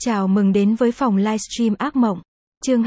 Chào mừng đến với phòng livestream ác mộng. Chương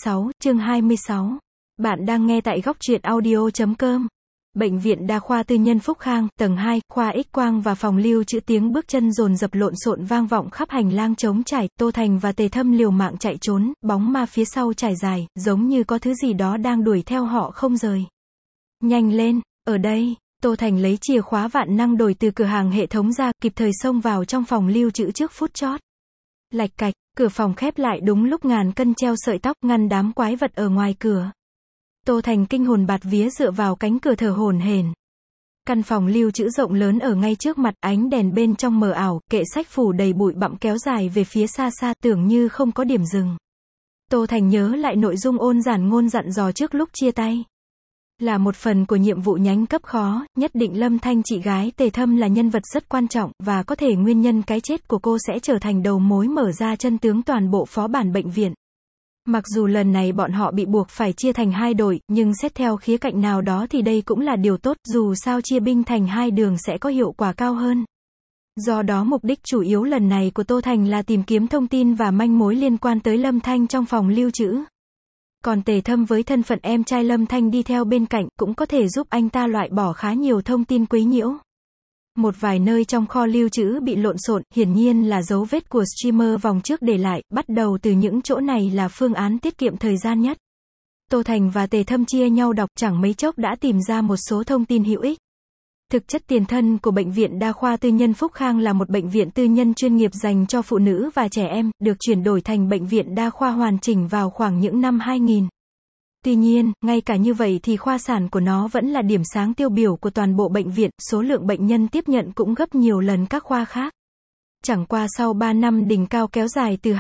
26. Bạn đang nghe tại góc truyện audio.com. Bệnh viện Đa khoa Tư nhân Phúc Khang, tầng 2, khoa X-quang và phòng lưu trữ, tiếng bước chân dồn dập lộn xộn vang vọng khắp hành lang trống trải. Tô Thành và Tề Thâm liều mạng chạy trốn, bóng ma phía sau trải dài, giống như có thứ gì đó đang đuổi theo họ không rời. Nhanh lên, ở đây. Tô Thành lấy chìa khóa vạn năng đổi từ cửa hàng hệ thống ra, kịp thời xông vào trong phòng lưu trữ trước phút chót. Lạch cạch, cửa phòng khép lại đúng lúc ngàn cân treo sợi tóc ngăn đám quái vật ở ngoài cửa. Tô Thành kinh hồn bạt vía dựa vào cánh cửa thở hổn hển. Căn phòng lưu trữ rộng lớn ở ngay trước mặt, ánh đèn bên trong mờ ảo, kệ sách phủ đầy bụi bặm kéo dài về phía xa xa, tưởng như không có điểm dừng. Tô Thành nhớ lại nội dung ôn giản ngôn dặn dò trước lúc chia tay. Là một phần của nhiệm vụ nhánh cấp khó, nhất định Lâm Thanh chị gái Tề Thâm là nhân vật rất quan trọng, và có thể nguyên nhân cái chết của cô sẽ trở thành đầu mối mở ra chân tướng toàn bộ phó bản bệnh viện. Mặc dù lần này bọn họ bị buộc phải chia thành hai đội, nhưng xét theo khía cạnh nào đó thì đây cũng là điều tốt, dù sao chia binh thành hai đường sẽ có hiệu quả cao hơn. Do đó mục đích chủ yếu lần này của Tô Thành là tìm kiếm thông tin và manh mối liên quan tới Lâm Thanh trong phòng lưu trữ. Còn Tề Thâm với thân phận em trai Lâm Thanh đi theo bên cạnh, cũng có thể giúp anh ta loại bỏ khá nhiều thông tin quấy nhiễu. Một vài nơi trong kho lưu trữ bị lộn xộn, hiển nhiên là dấu vết của streamer vòng trước để lại, bắt đầu từ những chỗ này là phương án tiết kiệm thời gian nhất. Tô Thành và Tề Thâm chia nhau đọc, chẳng mấy chốc đã tìm ra một số thông tin hữu ích. Thực chất tiền thân của Bệnh viện Đa khoa Tư nhân Phúc Khang là một bệnh viện tư nhân chuyên nghiệp dành cho phụ nữ và trẻ em, được chuyển đổi thành bệnh viện đa khoa hoàn chỉnh vào khoảng những năm 2000. Tuy nhiên, ngay cả như vậy thì khoa sản của nó vẫn là điểm sáng tiêu biểu của toàn bộ bệnh viện, số lượng bệnh nhân tiếp nhận cũng gấp nhiều lần các khoa khác. Chẳng qua sau 3 năm đỉnh cao kéo dài từ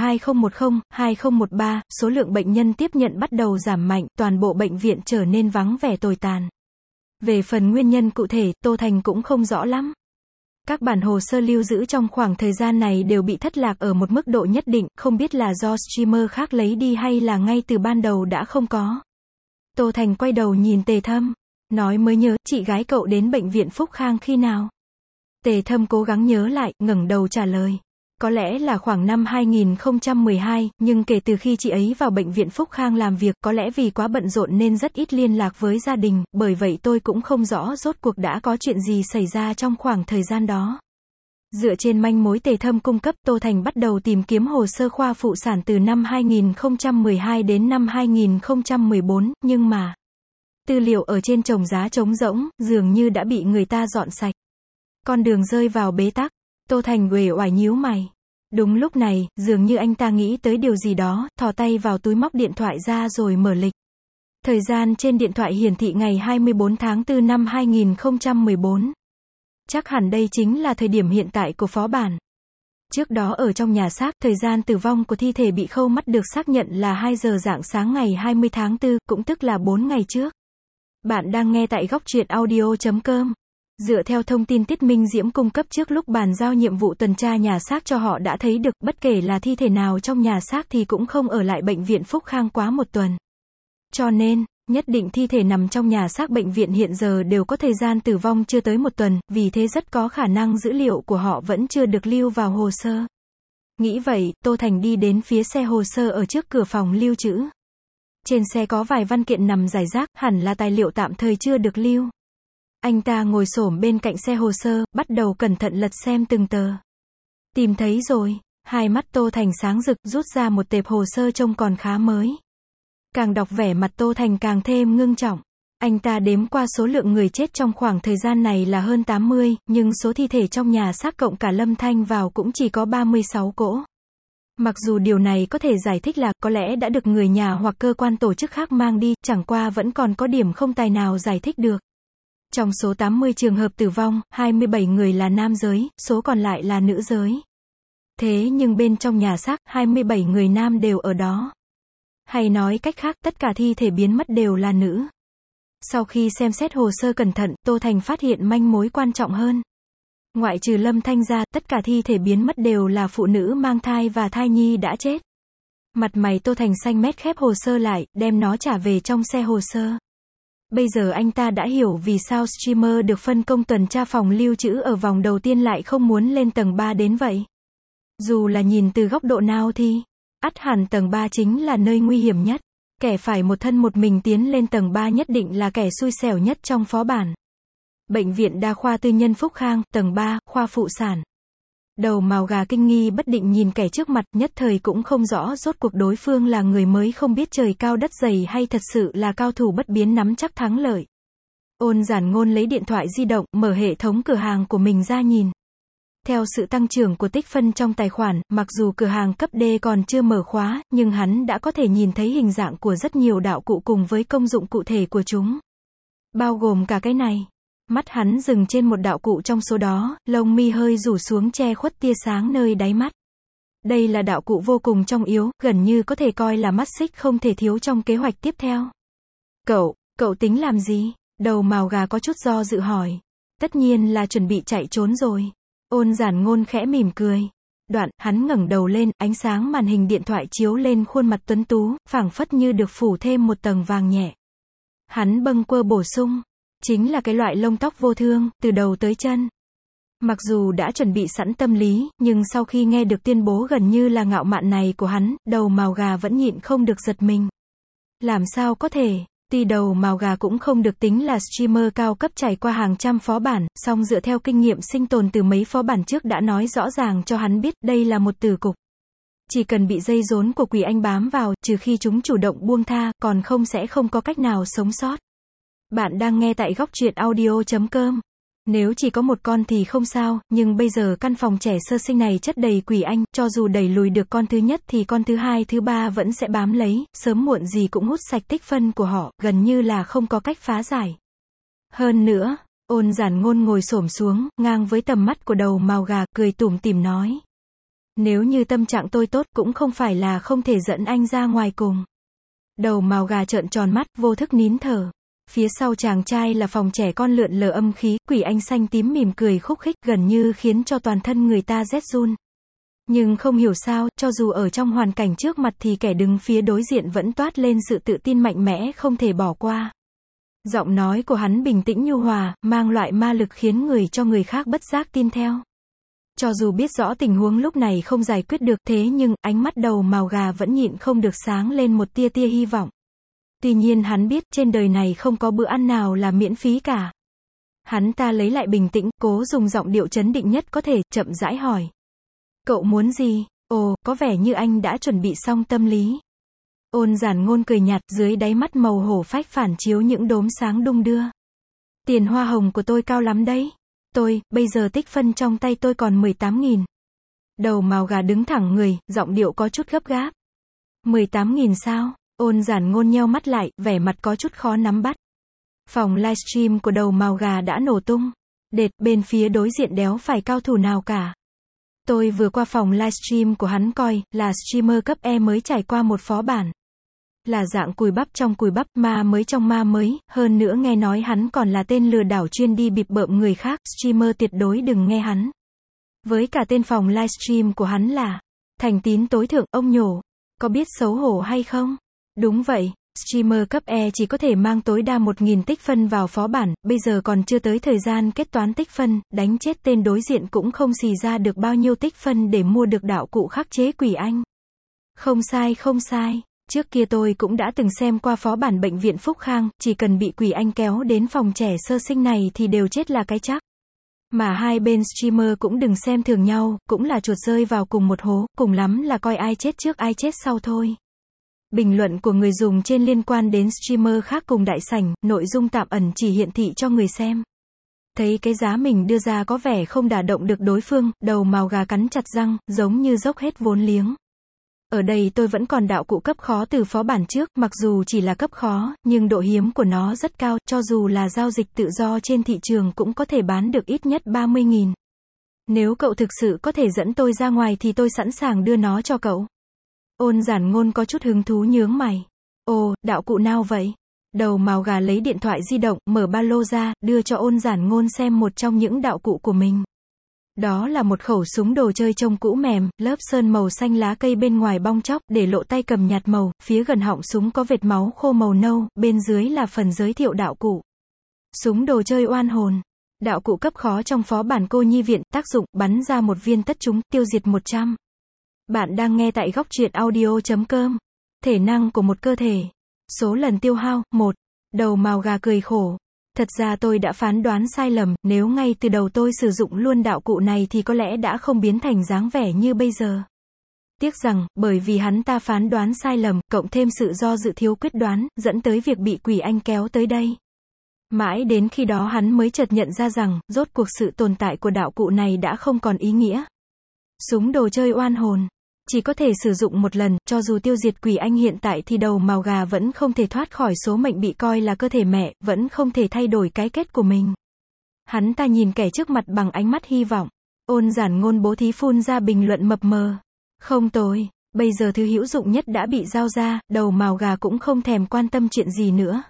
2010-2013, số lượng bệnh nhân tiếp nhận bắt đầu giảm mạnh, toàn bộ bệnh viện trở nên vắng vẻ tồi tàn. Về phần nguyên nhân cụ thể, Tô Thành cũng không rõ lắm. Các bản hồ sơ lưu giữ trong khoảng thời gian này đều bị thất lạc ở một mức độ nhất định, không biết là do streamer khác lấy đi hay là ngay từ ban đầu đã không có. Tô Thành quay đầu nhìn Tề Thâm, nói mới nhớ, chị gái cậu đến bệnh viện Phúc Khang khi nào? Tề Thâm cố gắng nhớ lại, ngẩng đầu trả lời. Có lẽ là khoảng năm 2012, nhưng kể từ khi chị ấy vào bệnh viện Phúc Khang làm việc, có lẽ vì quá bận rộn nên rất ít liên lạc với gia đình, bởi vậy tôi cũng không rõ rốt cuộc đã có chuyện gì xảy ra trong khoảng thời gian đó. Dựa trên manh mối Tề Thâm cung cấp, Tô Thành bắt đầu tìm kiếm hồ sơ khoa phụ sản từ năm 2012 đến năm 2014, nhưng mà tư liệu ở trên chồng giá trống rỗng, dường như đã bị người ta dọn sạch. Con đường rơi vào bế tắc. Tô Thành uể oải nhíu mày. Đúng lúc này, dường như anh ta nghĩ tới điều gì đó, thò tay vào túi móc điện thoại ra rồi mở lịch. Thời gian trên điện thoại hiển thị ngày 24 tháng 4 năm 2014. Chắc hẳn đây chính là thời điểm hiện tại của phó bản. Trước đó ở trong nhà xác, thời gian tử vong của thi thể bị khâu mắt được xác nhận là 2 giờ rạng sáng ngày 20 tháng 4, cũng tức là 4 ngày trước. Bạn đang nghe tại góc truyện audio.com. Dựa theo thông tin Tiết Minh Diễm cung cấp trước lúc bàn giao nhiệm vụ tuần tra nhà xác cho họ đã thấy được, bất kể là thi thể nào trong nhà xác thì cũng không ở lại bệnh viện Phúc Khang quá một tuần. Cho nên, nhất định thi thể nằm trong nhà xác bệnh viện hiện giờ đều có thời gian tử vong chưa tới một tuần, vì thế rất có khả năng dữ liệu của họ vẫn chưa được lưu vào hồ sơ. Nghĩ vậy, Tô Thành đi đến phía xe hồ sơ ở trước cửa phòng lưu trữ. Trên xe có vài văn kiện nằm rải rác, hẳn là tài liệu tạm thời chưa được lưu. Anh ta ngồi xổm bên cạnh xe hồ sơ, bắt đầu cẩn thận lật xem từng tờ. Tìm thấy rồi, hai mắt Tô Thành sáng rực, rút ra một tệp hồ sơ trông còn khá mới. Càng đọc vẻ mặt Tô Thành càng thêm ngưng trọng. Anh ta đếm qua số lượng người chết trong khoảng thời gian này là hơn 80, nhưng số thi thể trong nhà xác cộng cả Lâm Thanh vào cũng chỉ có 36 cỗ. Mặc dù điều này có thể giải thích là, có lẽ đã được người nhà hoặc cơ quan tổ chức khác mang đi, chẳng qua vẫn còn có điểm không tài nào giải thích được. Trong số 80 trường hợp tử vong, 27 người là nam giới, số còn lại là nữ giới. Thế nhưng bên trong nhà xác, 27 người nam đều ở đó. Hay nói cách khác, tất cả thi thể biến mất đều là nữ. Sau khi xem xét hồ sơ cẩn thận, Tô Thành phát hiện manh mối quan trọng hơn. Ngoại trừ Lâm Thanh ra, tất cả thi thể biến mất đều là phụ nữ mang thai và thai nhi đã chết. Mặt mày Tô Thành xanh mét khép hồ sơ lại, đem nó trả về trong xe hồ sơ. Bây giờ anh ta đã hiểu vì sao streamer được phân công tuần tra phòng lưu trữ ở vòng đầu tiên lại không muốn lên tầng 3 đến vậy. Dù là nhìn từ góc độ nào thì, ắt hẳn tầng 3 chính là nơi nguy hiểm nhất. Kẻ phải một thân một mình tiến lên tầng 3 nhất định là kẻ xui xẻo nhất trong phó bản. Bệnh viện Đa khoa Tư nhân Phúc Khang, tầng 3, khoa phụ sản. Đầu mào gà kinh nghi bất định nhìn kẻ trước mặt, nhất thời cũng không rõ rốt cuộc đối phương là người mới không biết trời cao đất dày hay thật sự là cao thủ bất biến nắm chắc thắng lợi. Ôn Giản Ngôn lấy điện thoại di động, mở hệ thống cửa hàng của mình ra nhìn. Theo sự tăng trưởng của tích phân trong tài khoản, mặc dù cửa hàng cấp D còn chưa mở khóa, nhưng hắn đã có thể nhìn thấy hình dạng của rất nhiều đạo cụ cùng với công dụng cụ thể của chúng. Bao gồm cả cái này. Mắt hắn dừng trên một đạo cụ trong số đó, lông mi hơi rủ xuống che khuất tia sáng nơi đáy mắt. Đây là đạo cụ vô cùng trọng yếu, gần như có thể coi là mắt xích không thể thiếu trong kế hoạch tiếp theo. Cậu tính làm gì? Đầu mào gà có chút do dự hỏi. Tất nhiên là chuẩn bị chạy trốn rồi. Ôn Giản Ngôn khẽ mỉm cười. Đoạn, hắn ngẩng đầu lên, ánh sáng màn hình điện thoại chiếu lên khuôn mặt tuấn tú, phảng phất như được phủ thêm một tầng vàng nhẹ. Hắn bâng quơ bổ sung. Chính là cái loại lông tóc vô thương, từ đầu tới chân. Mặc dù đã chuẩn bị sẵn tâm lý, nhưng sau khi nghe được tuyên bố gần như là ngạo mạn này của hắn, đầu mào gà vẫn nhịn không được giật mình. Làm sao có thể? Tuy đầu mào gà cũng không được tính là streamer cao cấp trải qua hàng trăm phó bản, song dựa theo kinh nghiệm sinh tồn từ mấy phó bản trước đã nói rõ ràng cho hắn biết đây là một tử cục. Chỉ cần bị dây rốn của quỷ anh bám vào, trừ khi chúng chủ động buông tha, còn không sẽ không có cách nào sống sót. Bạn đang nghe tại góc truyện audio.com. Nếu chỉ có một con thì không sao, nhưng bây giờ căn phòng trẻ sơ sinh này chất đầy quỷ anh, cho dù đẩy lùi được con thứ nhất thì con thứ hai thứ ba vẫn sẽ bám lấy, sớm muộn gì cũng hút sạch tích phân của họ, gần như là không có cách phá giải. Hơn nữa, Ôn Giản Ngôn ngồi xổm xuống, ngang với tầm mắt của đầu mào gà, cười tủm tỉm nói. Nếu như tâm trạng tôi tốt cũng không phải là không thể dẫn anh ra ngoài cùng. Đầu mào gà trợn tròn mắt, vô thức nín thở. Phía sau chàng trai là phòng trẻ con lượn lờ âm khí, quỷ anh xanh tím mỉm cười khúc khích gần như khiến cho toàn thân người ta rét run. Nhưng không hiểu sao, cho dù ở trong hoàn cảnh trước mặt thì kẻ đứng phía đối diện vẫn toát lên sự tự tin mạnh mẽ không thể bỏ qua. Giọng nói của hắn bình tĩnh nhu hòa, mang loại ma lực khiến người cho người khác bất giác tin theo. Cho dù biết rõ tình huống lúc này không giải quyết được thế nhưng, ánh mắt đầu mào gà vẫn nhịn không được sáng lên một tia hy vọng. Tuy nhiên hắn biết trên đời này không có bữa ăn nào là miễn phí cả. Hắn ta lấy lại bình tĩnh, cố dùng giọng điệu trấn định nhất có thể, chậm rãi hỏi. Cậu muốn gì? Ồ, có vẻ như anh đã chuẩn bị xong tâm lý. Ôn Giản Ngôn cười nhạt, dưới đáy mắt màu hổ phách phản chiếu những đốm sáng đung đưa. Tiền hoa hồng của tôi cao lắm đấy. Bây giờ tích phân trong tay tôi còn 18.000. Đầu mào gà đứng thẳng người, giọng điệu có chút gấp gáp. 18.000 sao? Ôn Giản Ngôn nheo mắt lại, vẻ mặt có chút khó nắm bắt. Phòng livestream của đầu mào gà đã nổ tung. Đệt, bên phía đối diện đéo phải cao thủ nào cả. Tôi vừa qua phòng livestream của hắn coi, là streamer cấp E mới trải qua một phó bản. Là dạng cùi bắp trong cùi bắp, ma mới trong ma mới, hơn nữa nghe nói hắn còn là tên lừa đảo chuyên đi bịp bợm người khác, streamer tuyệt đối đừng nghe hắn. Với cả tên phòng livestream của hắn là Thành Tín Tối Thượng, ông nhổ. Có biết xấu hổ hay không? Đúng vậy, streamer cấp E chỉ có thể mang tối đa 1.000 tích phân vào phó bản, bây giờ còn chưa tới thời gian kết toán tích phân, đánh chết tên đối diện cũng không xì ra được bao nhiêu tích phân để mua được đạo cụ khắc chế quỷ anh. Không sai, trước kia tôi cũng đã từng xem qua phó bản bệnh viện Phúc Khang, chỉ cần bị quỷ anh kéo đến phòng trẻ sơ sinh này thì đều chết là cái chắc. Mà hai bên streamer cũng đừng xem thường nhau, cũng là chuột rơi vào cùng một hố, cùng lắm là coi ai chết trước ai chết sau thôi. Bình luận của người dùng trên liên quan đến streamer khác cùng đại sảnh, nội dung tạm ẩn chỉ hiển thị cho người xem. Thấy cái giá mình đưa ra có vẻ không đả động được đối phương, đầu mào gà cắn chặt răng, giống như dốc hết vốn liếng. Ở đây tôi vẫn còn đạo cụ cấp khó từ phó bản trước, mặc dù chỉ là cấp khó, nhưng độ hiếm của nó rất cao, cho dù là giao dịch tự do trên thị trường cũng có thể bán được ít nhất 30.000. Nếu cậu thực sự có thể dẫn tôi ra ngoài thì tôi sẵn sàng đưa nó cho cậu. Ôn Giản Ngôn có chút hứng thú nhướng mày. Ồ, đạo cụ nào vậy? Đầu mào gà lấy điện thoại di động, mở ba lô ra, đưa cho Ôn Giản Ngôn xem một trong những đạo cụ của mình. Đó là một khẩu súng đồ chơi trông cũ mềm, lớp sơn màu xanh lá cây bên ngoài bong chóc, để lộ tay cầm nhạt màu, phía gần họng súng có vệt máu khô màu nâu, bên dưới là phần giới thiệu đạo cụ. Súng đồ chơi oan hồn. Đạo cụ cấp khó trong phó bản cô nhi viện, tác dụng, bắn ra một viên tất trúng, tiêu diệt 100. Bạn đang nghe tại góc truyện audio.com. Thể năng của một cơ thể. Số lần tiêu hao, 1. Đầu mào gà cười khổ. Thật ra tôi đã phán đoán sai lầm, nếu ngay từ đầu tôi sử dụng luôn đạo cụ này thì có lẽ đã không biến thành dáng vẻ như bây giờ. Tiếc rằng, bởi vì hắn ta phán đoán sai lầm, cộng thêm sự do dự thiếu quyết đoán, dẫn tới việc bị quỷ anh kéo tới đây. Mãi đến khi đó hắn mới chợt nhận ra rằng, rốt cuộc sự tồn tại của đạo cụ này đã không còn ý nghĩa. Súng đồ chơi oan hồn. Chỉ có thể sử dụng một lần, cho dù tiêu diệt quỷ anh hiện tại thì đầu mào gà vẫn không thể thoát khỏi số mệnh bị coi là cơ thể mẹ, vẫn không thể thay đổi cái kết của mình. Hắn ta nhìn kẻ trước mặt bằng ánh mắt hy vọng. Ôn giản ngôn bố thí phun ra bình luận mập mờ. Không tồi, bây giờ thứ hữu dụng nhất đã bị giao ra, đầu mào gà cũng không thèm quan tâm chuyện gì nữa.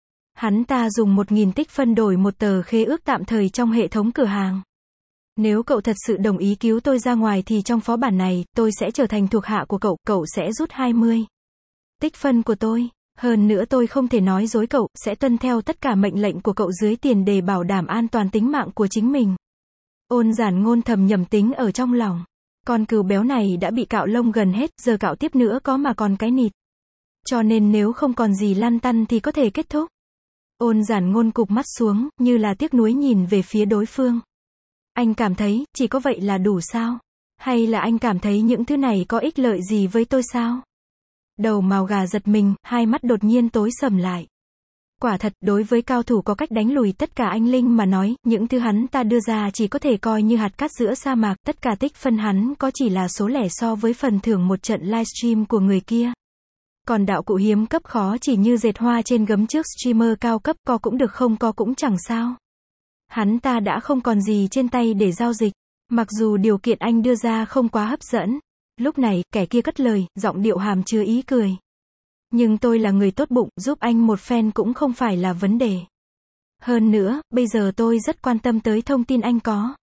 Hắn ta dùng 1.000 tích phân đổi một tờ khế ước tạm thời trong hệ thống cửa hàng. Nếu cậu thật sự đồng ý cứu tôi ra ngoài thì trong phó bản này, tôi sẽ trở thành thuộc hạ của cậu sẽ rút 20 tích phân của tôi. Hơn nữa tôi không thể nói dối cậu, sẽ tuân theo tất cả mệnh lệnh của cậu dưới tiền để bảo đảm an toàn tính mạng của chính mình. Ôn giản ngôn thầm nhầm tính ở trong lòng. Con cừu béo này đã bị cạo lông gần hết, giờ cạo tiếp nữa có mà còn cái nịt. Cho nên nếu không còn gì lăn tăn thì có thể kết thúc. Ôn giản ngôn cụp mắt xuống, như là tiếc nuối nhìn về phía đối phương. Anh cảm thấy, chỉ có vậy là đủ sao? Hay là anh cảm thấy những thứ này có ích lợi gì với tôi sao? Đầu mào gà giật mình, hai mắt đột nhiên tối sầm lại. Quả thật, đối với cao thủ có cách đánh lùi tất cả anh linh mà nói, những thứ hắn ta đưa ra chỉ có thể coi như hạt cát giữa sa mạc, tất cả tích phân hắn có chỉ là số lẻ so với phần thưởng một trận livestream của người kia. Còn đạo cụ hiếm cấp khó chỉ như dệt hoa trên gấm trước streamer cao cấp, có cũng được không có cũng chẳng sao. Hắn ta đã không còn gì trên tay để giao dịch. Mặc dù điều kiện anh đưa ra không quá hấp dẫn. Lúc này, kẻ kia cất lời, giọng điệu hàm chứa ý cười. Nhưng tôi là người tốt bụng, giúp anh một phen cũng không phải là vấn đề. Hơn nữa, bây giờ tôi rất quan tâm tới thông tin anh có.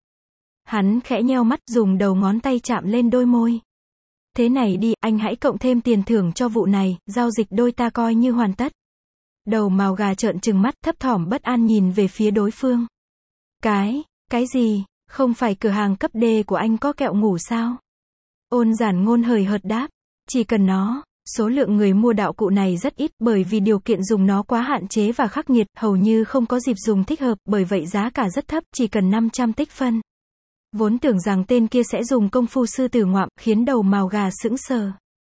Hắn khẽ nheo mắt, dùng đầu ngón tay chạm lên đôi môi. Thế này đi, anh hãy cộng thêm tiền thưởng cho vụ này, giao dịch đôi ta coi như hoàn tất. Đầu mào gà trợn trừng mắt, thấp thỏm bất an nhìn về phía đối phương. Cái gì, không phải cửa hàng cấp D của anh có kẹo ngủ sao? Ôn giản ngôn hời hợt đáp, chỉ cần nó, số lượng người mua đạo cụ này rất ít, bởi vì điều kiện dùng nó quá hạn chế và khắc nghiệt, hầu như không có dịp dùng thích hợp, bởi vậy giá cả rất thấp, chỉ cần 500 tích phân. Vốn tưởng rằng tên kia sẽ dùng công phu sư tử ngoạm, khiến đầu mào gà sững sờ.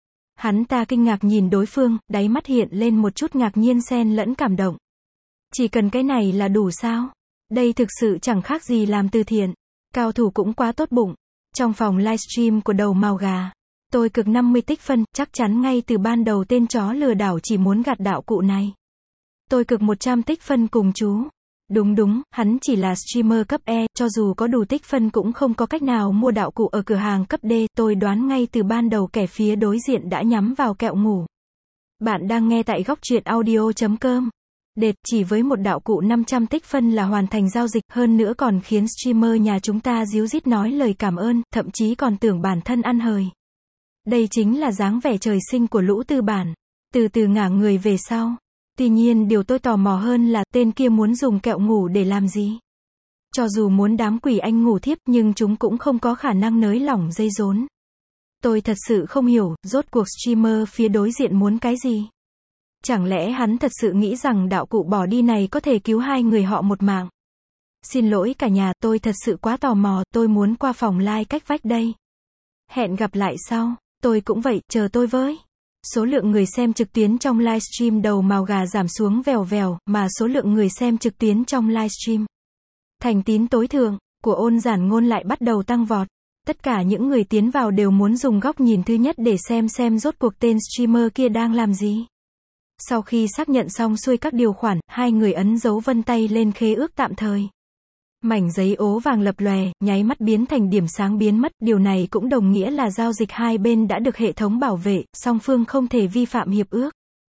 Hắn ta kinh ngạc nhìn đối phương, đáy mắt hiện lên một chút ngạc nhiên xen lẫn cảm động. Chỉ cần cái này là đủ sao? Đây thực sự chẳng khác gì làm từ thiện. Cao thủ cũng quá tốt bụng. Trong phòng livestream của đầu mào gà, tôi cực 50 tích phân, chắc chắn ngay từ ban đầu tên chó lừa đảo chỉ muốn gạt đạo cụ này. Tôi cực 100 tích phân cùng chú. Đúng, hắn chỉ là streamer cấp E, cho dù có đủ tích phân cũng không có cách nào mua đạo cụ ở cửa hàng cấp D, tôi đoán ngay từ ban đầu kẻ phía đối diện đã nhắm vào kẹo ngủ. Bạn đang nghe tại góc truyện audio.com. Đệt, chỉ với một đạo cụ 500 tích phân là hoàn thành giao dịch, hơn nữa còn khiến streamer nhà chúng ta díu dít nói lời cảm ơn, thậm chí còn tưởng bản thân ăn hời. Đây chính là dáng vẻ trời sinh của lũ tư bản. Từ từ ngả người về sau. Tuy nhiên điều tôi tò mò hơn là tên kia muốn dùng kẹo ngủ để làm gì? Cho dù muốn đám quỷ anh ngủ thiếp nhưng chúng cũng không có khả năng nới lỏng dây rốn. Tôi thật sự không hiểu, rốt cuộc streamer phía đối diện muốn cái gì? Chẳng lẽ hắn thật sự nghĩ rằng đạo cụ bỏ đi này có thể cứu hai người họ một mạng? Xin lỗi cả nhà, tôi thật sự quá tò mò, tôi muốn qua phòng live cách vách đây. Hẹn gặp lại sau, tôi cũng vậy, chờ tôi với. Số lượng người xem trực tuyến trong livestream đầu mào gà giảm xuống vèo vèo, mà số lượng người xem trực tuyến trong livestream thành tín tối thượng của ôn giản ngôn lại bắt đầu tăng vọt. Tất cả những người tiến vào đều muốn dùng góc nhìn thứ nhất để xem rốt cuộc tên streamer kia đang làm gì. Sau khi xác nhận xong xuôi các điều khoản, hai người ấn dấu vân tay lên khế ước tạm thời. Mảnh giấy ố vàng lập lòe, nháy mắt biến thành điểm sáng biến mất, điều này cũng đồng nghĩa là giao dịch hai bên đã được hệ thống bảo vệ, song phương không thể vi phạm hiệp ước.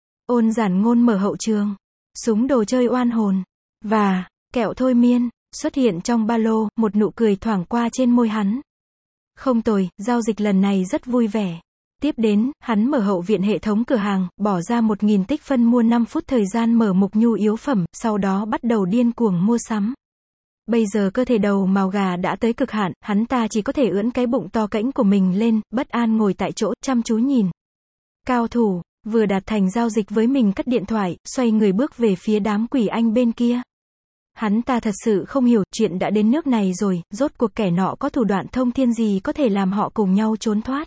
Ôn giản ngôn mở hậu trường. Súng đồ chơi oan hồn. Và, kẹo thôi miên, xuất hiện trong ba lô, một nụ cười thoảng qua trên môi hắn. Không tồi, giao dịch lần này rất vui vẻ. Tiếp đến, hắn mở hậu viện hệ thống cửa hàng, bỏ ra 1.000 tích phân mua 5 phút thời gian mở mục nhu yếu phẩm, sau đó bắt đầu điên cuồng mua sắm. Bây giờ cơ thể đầu mào gà đã tới cực hạn, hắn ta chỉ có thể ưỡn cái bụng to cõng của mình lên, bất an ngồi tại chỗ, chăm chú nhìn. Cao thủ, vừa đạt thành giao dịch với mình cất điện thoại, xoay người bước về phía đám quỷ anh bên kia. Hắn ta thật sự không hiểu, chuyện đã đến nước này rồi, rốt cuộc kẻ nọ có thủ đoạn thông thiên gì có thể làm họ cùng nhau trốn thoát.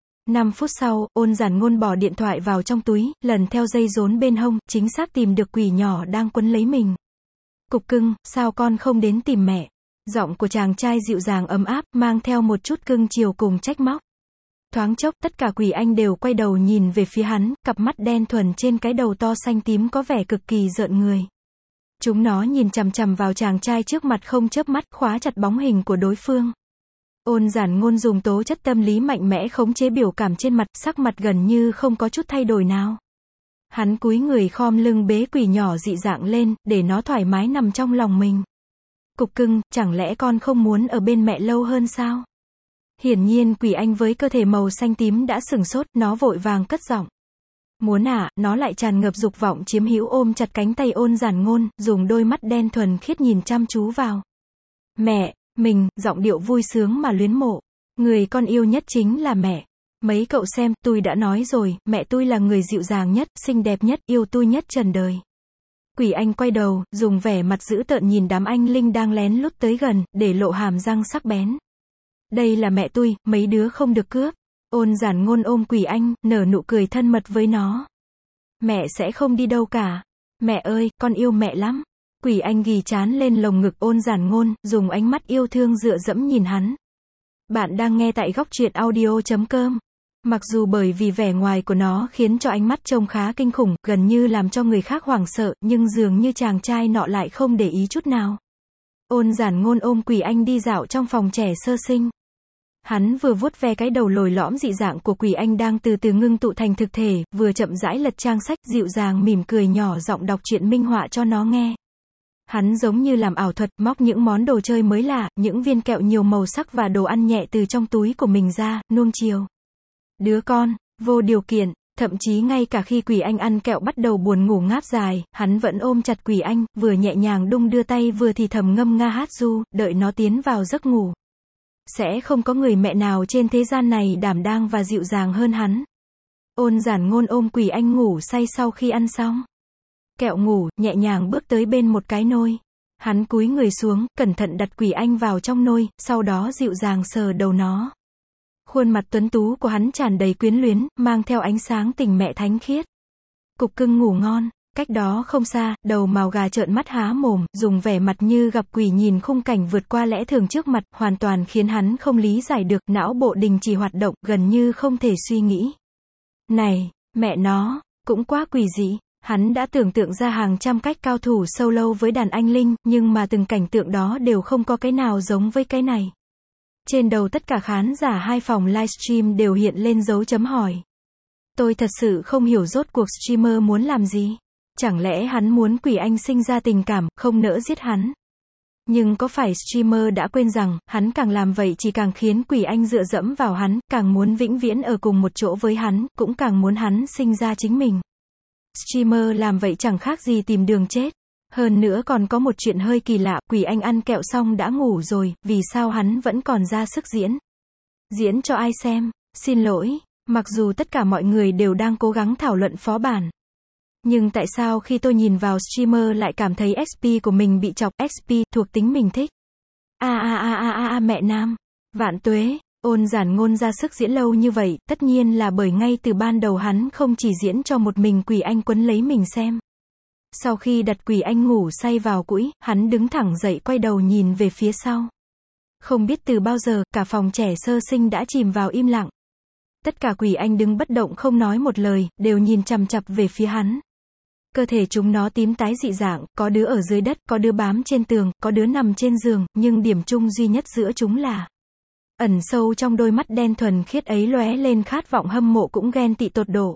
5 phút sau, Ôn Giản Ngôn bỏ điện thoại vào trong túi, lần theo dây rốn bên hông, chính xác tìm được quỷ nhỏ đang quấn lấy mình. Cục cưng, sao con không đến tìm mẹ? Giọng của chàng trai dịu dàng ấm áp, mang theo một chút cưng chiều cùng trách móc. Thoáng chốc, tất cả quỷ anh đều quay đầu nhìn về phía hắn, cặp mắt đen thuần trên cái đầu to xanh tím có vẻ cực kỳ rợn người. Chúng nó nhìn chằm chằm vào chàng trai trước mặt không chớp mắt, khóa chặt bóng hình của đối phương. Ôn Giản Ngôn dùng tố chất tâm lý mạnh mẽ khống chế biểu cảm trên mặt, sắc mặt gần như không có chút thay đổi nào. Hắn cúi người khom lưng bế quỷ nhỏ dị dạng lên, để nó thoải mái nằm trong lòng mình. Cục cưng, chẳng lẽ con không muốn ở bên mẹ lâu hơn sao? Hiển nhiên quỷ anh với cơ thể màu xanh tím đã sửng sốt, nó vội vàng cất giọng. Muốn à, nó lại tràn ngập dục vọng chiếm hữu ôm chặt cánh tay Ôn Giản Ngôn, dùng đôi mắt đen thuần khiết nhìn chăm chú vào. Mẹ, mình, giọng điệu vui sướng mà luyến mộ. Người con yêu nhất chính là mẹ. Mấy cậu xem, tôi đã nói rồi, mẹ tôi là người dịu dàng nhất, xinh đẹp nhất, yêu tôi nhất trần đời. Quỷ anh quay đầu, dùng vẻ mặt dữ tợn nhìn đám anh linh đang lén lút tới gần, để lộ hàm răng sắc bén. Đây là mẹ tôi, mấy đứa không được cướp. Ôn Giản Ngôn ôm quỷ anh, nở nụ cười thân mật với nó. Mẹ sẽ không đi đâu cả. Mẹ ơi, con yêu mẹ lắm. Quỷ anh ghì trán lên lồng ngực Ôn Giản Ngôn, dùng ánh mắt yêu thương dựa dẫm nhìn hắn. Bạn đang nghe tại góc truyện audio.com. Mặc dù bởi vì vẻ ngoài của nó khiến cho ánh mắt trông khá kinh khủng, gần như làm cho người khác hoảng sợ, nhưng dường như chàng trai nọ lại không để ý chút nào. Ôn Giản Ngôn ôm quỷ anh đi dạo trong phòng trẻ sơ sinh. Hắn vừa vuốt ve cái đầu lồi lõm dị dạng của quỷ anh đang từ từ ngưng tụ thành thực thể, vừa chậm rãi lật trang sách, dịu dàng mỉm cười nhỏ giọng đọc truyện minh họa cho nó nghe. Hắn giống như làm ảo thuật, móc những món đồ chơi mới lạ, những viên kẹo nhiều màu sắc và đồ ăn nhẹ từ trong túi của mình ra, nuông chiều. Đứa con, vô điều kiện, thậm chí ngay cả khi quỷ anh ăn kẹo bắt đầu buồn ngủ ngáp dài, hắn vẫn ôm chặt quỷ anh, vừa nhẹ nhàng đung đưa tay vừa thì thầm ngâm nga hát ru, đợi nó tiến vào giấc ngủ. Sẽ không có người mẹ nào trên thế gian này đảm đang và dịu dàng hơn hắn. Ôn Giản Ngôn ôm quỷ anh ngủ say sau khi ăn xong. Kẹo ngủ, nhẹ nhàng bước tới bên một cái nôi. Hắn cúi người xuống, cẩn thận đặt quỷ anh vào trong nôi, sau đó dịu dàng sờ đầu nó. Khuôn mặt tuấn tú của hắn tràn đầy quyến luyến, mang theo ánh sáng tình mẹ thánh khiết. Cục cưng ngủ ngon. Cách đó không xa, đầu mào gà trợn mắt há mồm, dùng vẻ mặt như gặp quỷ nhìn khung cảnh vượt qua lẽ thường trước mặt, hoàn toàn khiến hắn không lý giải được, não bộ đình chỉ hoạt động, gần như không thể suy nghĩ. Này, mẹ nó, cũng quá quỷ dị. Hắn đã tưởng tượng ra hàng trăm cách cao thủ solo với đàn anh linh, nhưng mà từng cảnh tượng đó đều không có cái nào giống với cái này. Trên đầu tất cả khán giả hai phòng livestream đều hiện lên dấu chấm hỏi. Tôi thật sự không hiểu rốt cuộc streamer muốn làm gì. Chẳng lẽ hắn muốn quỷ anh sinh ra tình cảm, không nỡ giết hắn? Nhưng có phải streamer đã quên rằng, hắn càng làm vậy chỉ càng khiến quỷ anh dựa dẫm vào hắn, càng muốn vĩnh viễn ở cùng một chỗ với hắn, cũng càng muốn hắn sinh ra chính mình. Streamer làm vậy chẳng khác gì tìm đường chết. Hơn nữa còn có một chuyện hơi kỳ lạ, quỷ anh ăn kẹo xong đã ngủ rồi, vì sao hắn vẫn còn ra sức diễn? Diễn cho ai xem? Xin lỗi, mặc dù tất cả mọi người đều đang cố gắng thảo luận phó bản. Nhưng tại sao khi tôi nhìn vào streamer lại cảm thấy XP của mình bị chọc, XP thuộc tính mình thích? Mẹ nam. Vạn tuế, Ôn Giản Ngôn ra sức diễn lâu như vậy, tất nhiên là bởi ngay từ ban đầu hắn không chỉ diễn cho một mình quỷ anh quấn lấy mình xem. Sau khi đặt quỷ anh ngủ say vào cũi, hắn đứng thẳng dậy quay đầu nhìn về phía sau. Không biết từ bao giờ, cả phòng trẻ sơ sinh đã chìm vào im lặng. Tất cả quỷ anh đứng bất động không nói một lời, đều nhìn chằm chằm về phía hắn. Cơ thể chúng nó tím tái dị dạng, có đứa ở dưới đất, có đứa bám trên tường, có đứa nằm trên giường, nhưng điểm chung duy nhất giữa chúng là ẩn sâu trong đôi mắt đen thuần khiết ấy lóe lên khát vọng hâm mộ cũng ghen tị tột độ.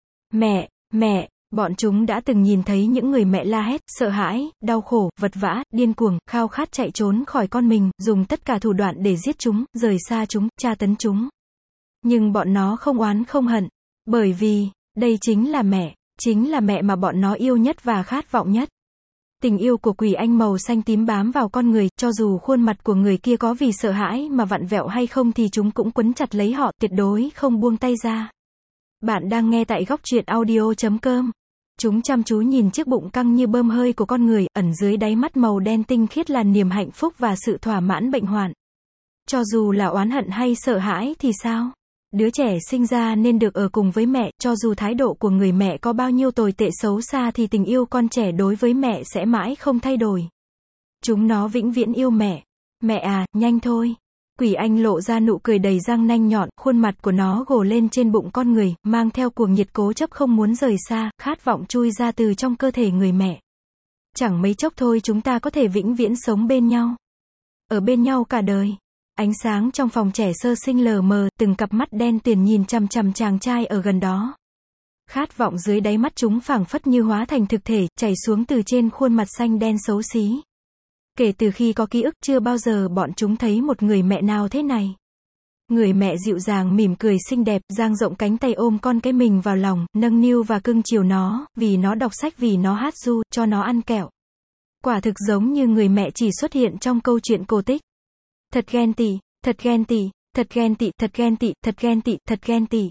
Mẹ, bọn chúng đã từng nhìn thấy những người mẹ la hét, sợ hãi, đau khổ, vật vã, điên cuồng, khao khát chạy trốn khỏi con mình, dùng tất cả thủ đoạn để giết chúng, rời xa chúng, tra tấn chúng. Nhưng bọn nó không oán không hận, bởi vì, đây chính là mẹ mà bọn nó yêu nhất và khát vọng nhất. Tình yêu của quỷ anh màu xanh tím bám vào con người, cho dù khuôn mặt của người kia có vì sợ hãi mà vặn vẹo hay không thì chúng cũng quấn chặt lấy họ, tuyệt đối không buông tay ra. Bạn đang nghe tại góc truyện audio.com. Chúng chăm chú nhìn chiếc bụng căng như bơm hơi của con người, ẩn dưới đáy mắt màu đen tinh khiết là niềm hạnh phúc và sự thỏa mãn bệnh hoạn. Cho dù là oán hận hay sợ hãi thì sao? Đứa trẻ sinh ra nên được ở cùng với mẹ, cho dù thái độ của người mẹ có bao nhiêu tồi tệ xấu xa thì tình yêu con trẻ đối với mẹ sẽ mãi không thay đổi. Chúng nó vĩnh viễn yêu mẹ. Mẹ à, nhanh thôi. Quỷ anh lộ ra nụ cười đầy răng nanh nhọn, khuôn mặt của nó gồ lên trên bụng con người, mang theo cuồng nhiệt cố chấp không muốn rời xa, khát vọng chui ra từ trong cơ thể người mẹ. Chẳng mấy chốc thôi chúng ta có thể vĩnh viễn sống bên nhau. Ở bên nhau cả đời. Ánh sáng trong phòng trẻ sơ sinh lờ mờ, từng cặp mắt đen tuyền nhìn chằm chằm chàng trai ở gần đó. Khát vọng dưới đáy mắt chúng phảng phất như hóa thành thực thể, chảy xuống từ trên khuôn mặt xanh đen xấu xí. Kể từ khi có ký ức chưa bao giờ bọn chúng thấy một người mẹ nào thế này. Người mẹ dịu dàng mỉm cười xinh đẹp, dang rộng cánh tay ôm con cái mình vào lòng, nâng niu và cưng chiều nó, vì nó đọc sách, vì nó hát ru, cho nó ăn kẹo. Quả thực giống như người mẹ chỉ xuất hiện trong câu chuyện cổ tích. Thật ghen tị, thật ghen tị, thật ghen tị, thật ghen tị, thật ghen tị, thật ghen tị.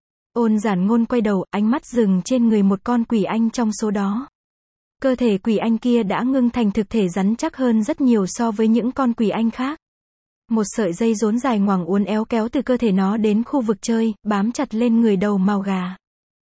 Ôn Giản Ngôn quay đầu, ánh mắt dừng trên người một con quỷ anh trong số đó. Cơ thể quỷ anh kia đã ngưng thành thực thể rắn chắc hơn rất nhiều so với những con quỷ anh khác. Một sợi dây rốn dài ngoằng uốn éo kéo từ cơ thể nó đến khu vực chơi, bám chặt lên người đầu màu gà.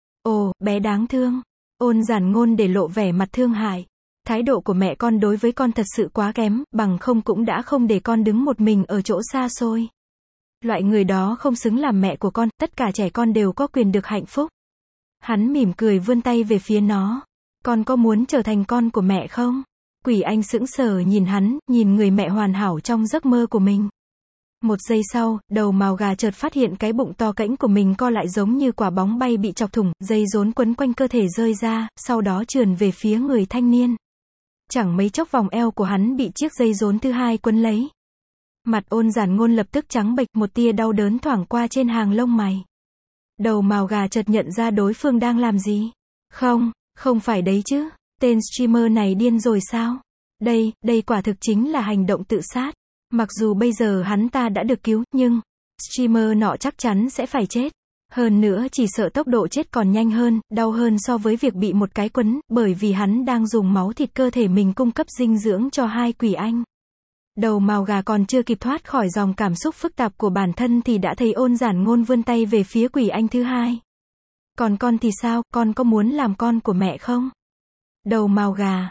Ồ, bé đáng thương. Ôn Giản Ngôn để lộ vẻ mặt thương hại. Thái độ của mẹ con đối với con thật sự quá kém, bằng không cũng đã không để con đứng một mình ở chỗ xa xôi. Loại người đó không xứng làm mẹ của con, tất cả trẻ con đều có quyền được hạnh phúc. Hắn mỉm cười vươn tay về phía nó. Con có muốn trở thành con của mẹ không? Quỷ anh sững sờ nhìn hắn, nhìn người mẹ hoàn hảo trong giấc mơ của mình. Một giây sau, đầu mào gà chợt phát hiện cái bụng to cãnh của mình co lại giống như quả bóng bay bị chọc thủng, dây rốn quấn quanh cơ thể rơi ra, sau đó trườn về phía người thanh niên. Chẳng mấy chốc vòng eo của hắn bị chiếc dây rốn thứ hai quấn lấy. Mặt Ôn Giản Ngôn lập tức trắng bệch, một tia đau đớn thoảng qua trên hàng lông mày. Đầu mào gà chợt nhận ra đối phương đang làm gì. Không phải đấy chứ. Tên streamer này điên rồi sao? Đây quả thực chính là hành động tự sát. Mặc dù bây giờ hắn ta đã được cứu, nhưng streamer nọ chắc chắn sẽ phải chết. Hơn nữa chỉ sợ tốc độ chết còn nhanh hơn, đau hơn so với việc bị một cái quấn, bởi vì hắn đang dùng máu thịt cơ thể mình cung cấp dinh dưỡng cho hai quỷ anh. Đầu mào gà còn chưa kịp thoát khỏi dòng cảm xúc phức tạp của bản thân thì đã thấy Ôn Giản Ngôn vươn tay về phía quỷ anh thứ hai. Còn con thì sao, con có muốn làm con của mẹ không? Đầu mào gà,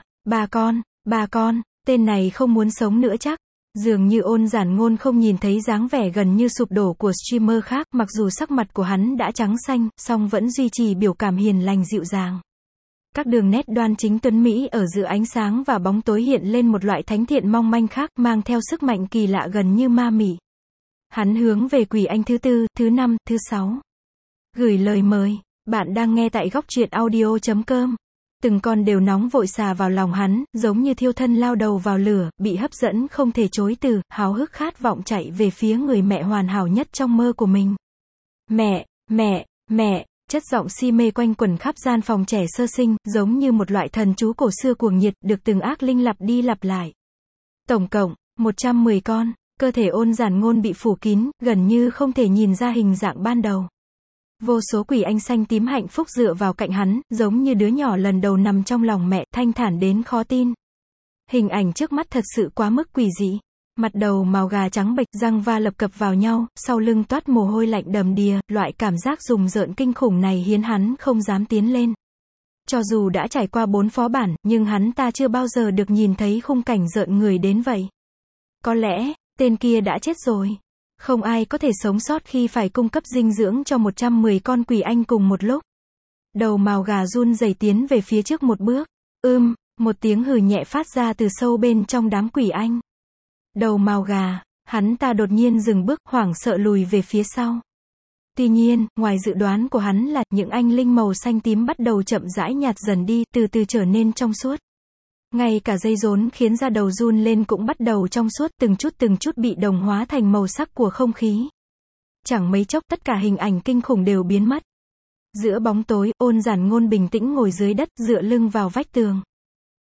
bà con, tên này không muốn sống nữa chắc. Dường như Ôn Giản Ngôn không nhìn thấy dáng vẻ gần như sụp đổ của streamer khác, mặc dù sắc mặt của hắn đã trắng xanh, song vẫn duy trì biểu cảm hiền lành dịu dàng. Các đường nét đoan chính tuấn mỹ ở giữa ánh sáng và bóng tối hiện lên một loại thánh thiện mong manh khác, mang theo sức mạnh kỳ lạ gần như ma mị. Hắn hướng về quỷ anh thứ tư, thứ năm, thứ sáu. Gửi lời mời. Bạn đang nghe tại góc truyện audio.com. Từng con đều nóng vội xà vào lòng hắn, giống như thiêu thân lao đầu vào lửa, bị hấp dẫn không thể chối từ, háo hức khát vọng chạy về phía người mẹ hoàn hảo nhất trong mơ của mình. Mẹ, chất giọng si mê quanh quẩn khắp gian phòng trẻ sơ sinh, giống như một loại thần chú cổ xưa cuồng nhiệt, được từng ác linh lặp đi lặp lại. Tổng cộng, 110 con, cơ thể Ôn Giản Ngôn bị phủ kín, gần như không thể nhìn ra hình dạng ban đầu. Vô số quỷ anh xanh tím hạnh phúc dựa vào cạnh hắn, giống như đứa nhỏ lần đầu nằm trong lòng mẹ, thanh thản đến khó tin. Hình ảnh trước mắt thật sự quá mức quỷ dị. Mặt đầu mào gà trắng bệch, răng va lập cập vào nhau, sau lưng toát mồ hôi lạnh đầm đìa, loại cảm giác rùng rợn kinh khủng này khiến hắn không dám tiến lên. Cho dù đã trải qua 4 phó bản, nhưng hắn ta chưa bao giờ được nhìn thấy khung cảnh rợn người đến vậy. Có lẽ, tên kia đã chết rồi. Không ai có thể sống sót khi phải cung cấp dinh dưỡng cho 110 con quỷ anh cùng một lúc. Đầu mào gà run rẩy tiến về phía trước một bước. Một tiếng hừ nhẹ phát ra từ sâu bên trong đám quỷ anh. Đầu mào gà, hắn ta đột nhiên dừng bước, hoảng sợ lùi về phía sau. Tuy nhiên, ngoài dự đoán của hắn là, những anh linh màu xanh tím bắt đầu chậm rãi nhạt dần đi, từ từ trở nên trong suốt. Ngay cả dây rốn khiến da đầu run lên cũng bắt đầu trong suốt, từng chút bị đồng hóa thành màu sắc của không khí. Chẳng mấy chốc tất cả hình ảnh kinh khủng đều biến mất. Giữa bóng tối, Ôn Giản Ngôn bình tĩnh ngồi dưới đất, dựa lưng vào vách tường.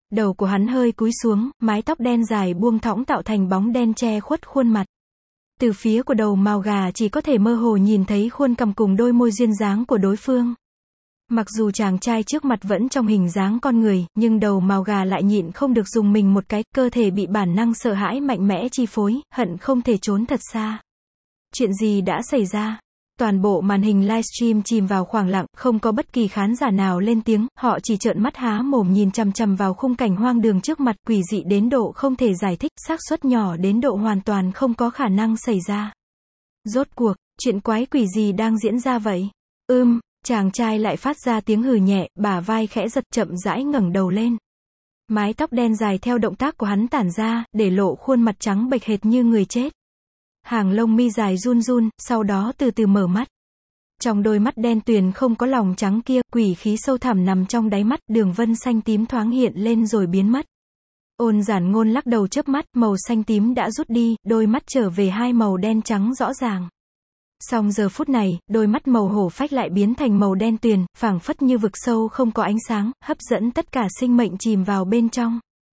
Đầu của hắn hơi cúi xuống, mái tóc đen dài buông thõng tạo thành bóng đen che khuất khuôn mặt. Từ phía của đầu mào gà chỉ có thể mơ hồ nhìn thấy khuôn cằm cùng đôi môi duyên dáng của đối phương. Mặc dù chàng trai trước mặt vẫn trong hình dáng con người, nhưng đầu mào gà lại nhịn không được dùng mình một cái, cơ thể bị bản năng sợ hãi mạnh mẽ chi phối, hận không thể trốn thật xa. Chuyện gì đã xảy ra? Toàn bộ màn hình livestream chìm vào khoảng lặng, không có bất kỳ khán giả nào lên tiếng, họ chỉ trợn mắt há mồm nhìn chằm chằm vào khung cảnh hoang đường trước mặt, quỷ dị đến độ không thể giải thích, xác suất nhỏ đến độ hoàn toàn không có khả năng xảy ra. Rốt cuộc, chuyện quái quỷ gì đang diễn ra vậy? Chàng trai lại phát ra tiếng hừ nhẹ, bả vai khẽ giật, chậm rãi ngẩng đầu lên. Mái tóc đen dài theo động tác của hắn tản ra, để lộ khuôn mặt trắng bệch hệt như người chết. Hàng lông mi dài run run, sau đó từ từ mở mắt. Trong đôi mắt đen tuyền không có lòng trắng kia, quỷ khí sâu thẳm nằm trong đáy mắt, đường vân xanh tím thoáng hiện lên rồi biến mất. Ôn Giản Ngôn lắc đầu chớp mắt, màu xanh tím đã rút đi, đôi mắt trở về hai màu đen trắng rõ ràng. Song giờ phút này, đôi mắt màu hổ phách lại biến thành màu đen tuyền, phảng phất như vực sâu không có ánh sáng, hấp dẫn tất cả sinh mệnh chìm vào bên trong.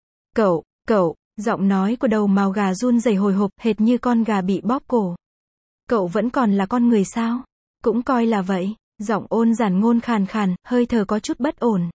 Cậu, giọng nói của đầu mào gà run rẩy hồi hộp, hệt như con gà bị bóp cổ. Cậu vẫn còn là con người sao? Cũng coi là vậy. Giọng Ôn Giản Ngôn khàn khàn, hơi thở có chút bất ổn.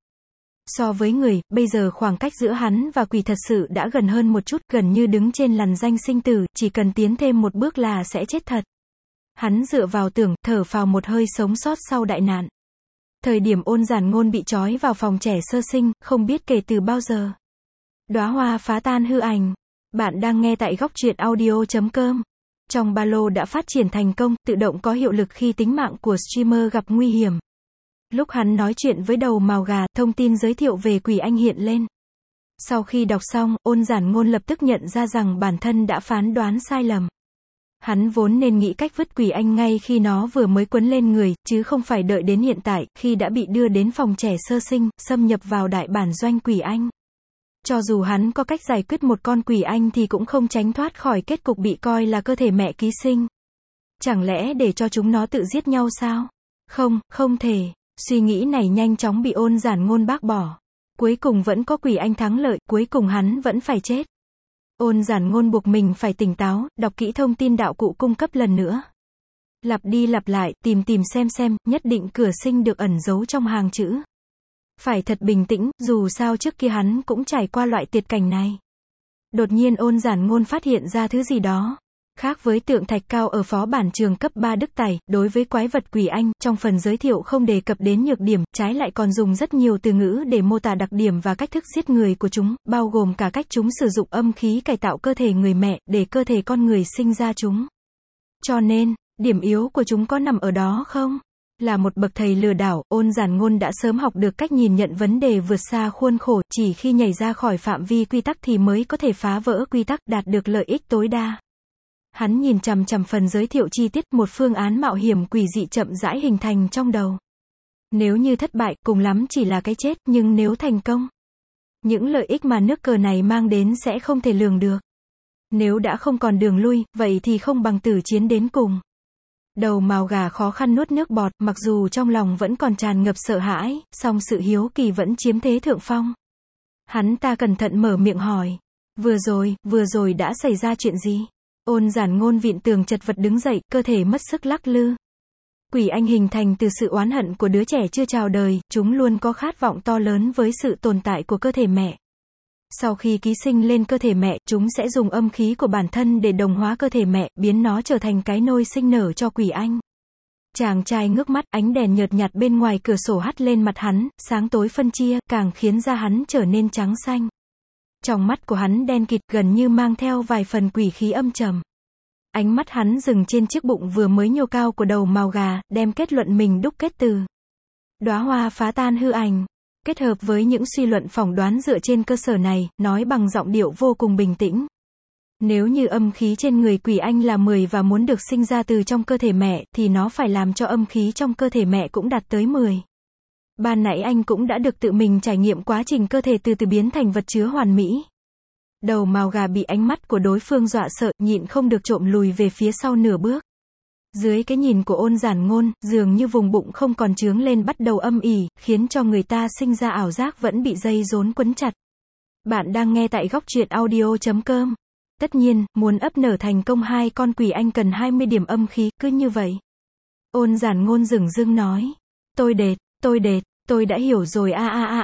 So với người, bây giờ khoảng cách giữa hắn và quỷ thật sự đã gần hơn một chút, gần như đứng trên lằn ranh sinh tử, chỉ cần tiến thêm một bước là sẽ chết thật. Hắn dựa vào tường, thở phào một hơi sống sót sau đại nạn. Thời điểm Ôn Giản Ngôn bị trói vào phòng trẻ sơ sinh, không biết kể từ bao giờ. Đóa hoa phá tan hư ảnh. Bạn đang nghe tại góc truyện audio.com. Trong ba lô đã phát triển thành công, tự động có hiệu lực khi tính mạng của streamer gặp nguy hiểm. Lúc hắn nói chuyện với đầu mào gà, thông tin giới thiệu về quỷ anh hiện lên. Sau khi đọc xong, Ôn Giản Ngôn lập tức nhận ra rằng bản thân đã phán đoán sai lầm. Hắn vốn nên nghĩ cách vứt quỷ anh ngay khi nó vừa mới quấn lên người, chứ không phải đợi đến hiện tại, khi đã bị đưa đến phòng trẻ sơ sinh, xâm nhập vào đại bản doanh quỷ anh. Cho dù hắn có cách giải quyết một con quỷ anh thì cũng không tránh thoát khỏi kết cục bị coi là cơ thể mẹ ký sinh. Chẳng lẽ để cho chúng nó tự giết nhau sao? Không thể. Suy nghĩ này nhanh chóng bị Ôn Giản Ngôn bác bỏ. Cuối cùng vẫn có quỷ anh thắng lợi, cuối cùng hắn vẫn phải chết. Ôn Giản Ngôn buộc mình phải tỉnh táo, đọc kỹ thông tin đạo cụ cung cấp lần nữa. Lặp đi lặp lại, tìm xem, nhất định cửa sinh được ẩn giấu trong hàng chữ. Phải thật bình tĩnh, dù sao trước kia hắn cũng trải qua loại tuyệt cảnh này. Đột nhiên Ôn Giản Ngôn phát hiện ra thứ gì đó. Khác với tượng thạch cao ở phó bản trường cấp 3 Đức Tài, đối với quái vật quỷ anh, trong phần giới thiệu không đề cập đến nhược điểm, trái lại còn dùng rất nhiều từ ngữ để mô tả đặc điểm và cách thức giết người của chúng, bao gồm cả cách chúng sử dụng âm khí cải tạo cơ thể người mẹ, để cơ thể con người sinh ra chúng. Cho nên, điểm yếu của chúng có nằm ở đó không? Là một bậc thầy lừa đảo, Ôn Giản Ngôn đã sớm học được cách nhìn nhận vấn đề vượt xa khuôn khổ, chỉ khi nhảy ra khỏi phạm vi quy tắc thì mới có thể phá vỡ quy tắc, đạt được lợi ích tối đa. Hắn nhìn chằm chằm phần giới thiệu chi tiết, một phương án mạo hiểm quỷ dị chậm rãi hình thành trong đầu. Nếu như thất bại, cùng lắm chỉ là cái chết, nhưng nếu thành công, những lợi ích mà nước cờ này mang đến sẽ không thể lường được. Nếu đã không còn đường lui, vậy thì không bằng tử chiến đến cùng. Đầu mào gà khó khăn nuốt nước bọt, mặc dù trong lòng vẫn còn tràn ngập sợ hãi, song sự hiếu kỳ vẫn chiếm thế thượng phong. Hắn ta cẩn thận mở miệng hỏi. Vừa rồi đã xảy ra chuyện gì? Ôn Giản Ngôn vịn tường chật vật đứng dậy, cơ thể mất sức lắc lư. Quỷ anh hình thành từ sự oán hận của đứa trẻ chưa chào đời, chúng luôn có khát vọng to lớn với sự tồn tại của cơ thể mẹ. Sau khi ký sinh lên cơ thể mẹ, chúng sẽ dùng âm khí của bản thân để đồng hóa cơ thể mẹ, biến nó trở thành cái nôi sinh nở cho quỷ anh. Chàng trai ngước mắt, ánh đèn nhợt nhạt bên ngoài cửa sổ hắt lên mặt hắn, sáng tối phân chia, càng khiến da hắn trở nên trắng xanh. Trong mắt của hắn đen kịt, gần như mang theo vài phần quỷ khí âm trầm. Ánh mắt hắn dừng trên chiếc bụng vừa mới nhô cao của đầu mào gà, đem kết luận mình đúc kết từ đóa hoa phá tan hư ảnh. Kết hợp với những suy luận phỏng đoán dựa trên cơ sở này, nói bằng giọng điệu vô cùng bình tĩnh. Nếu như âm khí trên người quỷ anh là 10 và muốn được sinh ra từ trong cơ thể mẹ, thì nó phải làm cho âm khí trong cơ thể mẹ cũng đạt tới 10. Ban nãy anh cũng đã được tự mình trải nghiệm quá trình cơ thể từ từ biến thành vật chứa hoàn mỹ. Đầu mào gà bị ánh mắt của đối phương dọa sợ, nhịn không được trộm lùi về phía sau nửa bước. Dưới cái nhìn của Ôn Giản Ngôn, dường như vùng bụng không còn trướng lên bắt đầu âm ỉ, khiến cho người ta sinh ra ảo giác vẫn bị dây rốn quấn chặt. Bạn đang nghe tại góc truyện audio.com. Tất nhiên, muốn ấp nở thành công hai con quỷ anh cần 20 điểm âm khí, cứ như vậy. Ôn Giản Ngôn dửng dưng nói. Tôi đệt, tôi đã hiểu rồi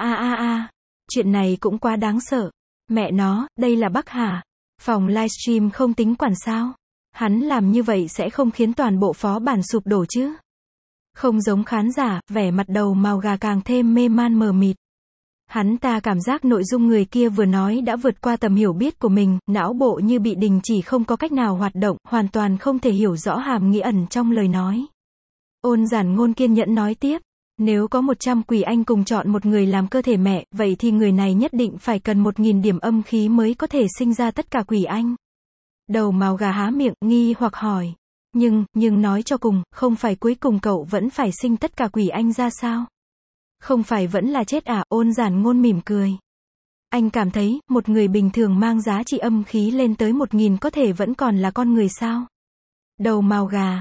a. Chuyện này cũng quá đáng sợ. Mẹ nó, đây là Bắc hả? Phòng livestream không tính quản sao? Hắn làm như vậy sẽ không khiến toàn bộ phó bản sụp đổ chứ? Không giống khán giả, vẻ mặt đầu màu gà càng thêm mê man mờ mịt. Hắn ta cảm giác nội dung người kia vừa nói đã vượt qua tầm hiểu biết của mình, não bộ như bị đình chỉ không có cách nào hoạt động, hoàn toàn không thể hiểu rõ hàm nghĩa ẩn trong lời nói. Ôn Giản Ngôn kiên nhẫn nói tiếp, nếu có 100 quỷ anh cùng chọn một người làm cơ thể mẹ, vậy thì người này nhất định phải cần 1000 điểm âm khí mới có thể sinh ra tất cả quỷ anh. Đầu màu gà há miệng, nghi hoặc hỏi. Nhưng nói cho cùng, không phải cuối cùng cậu vẫn phải sinh tất cả quỷ anh ra sao? Không phải vẫn là chết à? Ôn Giản Ngôn mỉm cười. Anh cảm thấy, một người bình thường mang giá trị âm khí lên tới 1000 có thể vẫn còn là con người sao? Đầu màu gà,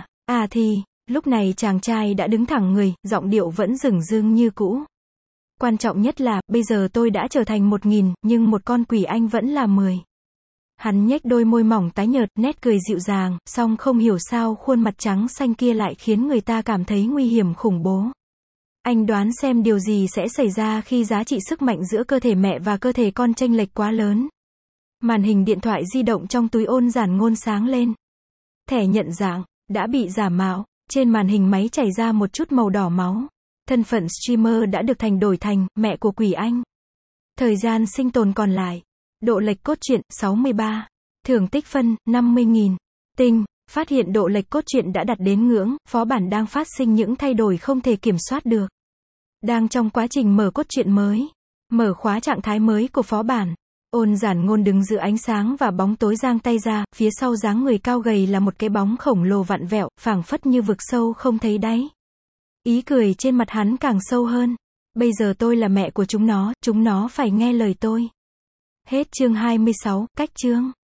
lúc này chàng trai đã đứng thẳng người, giọng điệu vẫn dửng dưng như cũ. Quan trọng nhất là, bây giờ tôi đã trở thành 1000, nhưng một con quỷ anh vẫn là 10. Hắn nhếch đôi môi mỏng tái nhợt, nét cười dịu dàng, song không hiểu sao khuôn mặt trắng xanh kia lại khiến người ta cảm thấy nguy hiểm khủng bố. Anh đoán xem điều gì sẽ xảy ra khi giá trị sức mạnh giữa cơ thể mẹ và cơ thể con chênh lệch quá lớn. Màn hình điện thoại di động trong túi Ôn Giản Ngôn sáng lên. Thẻ nhận dạng, đã bị giả mạo, trên màn hình máy chảy ra một chút màu đỏ máu. Thân phận streamer đã được đổi thành, mẹ của quỷ anh. Thời gian sinh tồn còn lại. Độ lệch cốt truyện, 63. Thưởng tích phân, 50.000. Tinh, phát hiện độ lệch cốt truyện đã đạt đến ngưỡng, phó bản đang phát sinh những thay đổi không thể kiểm soát được. Đang trong quá trình mở cốt truyện mới. Mở khóa trạng thái mới của phó bản. Ôn Giản Ngôn đứng giữa ánh sáng và bóng tối giang tay ra, phía sau dáng người cao gầy là một cái bóng khổng lồ vặn vẹo, phảng phất như vực sâu không thấy đáy. Ý cười trên mặt hắn càng sâu hơn. Bây giờ tôi là mẹ của chúng nó phải nghe lời tôi. Hết chương 26, cách chương.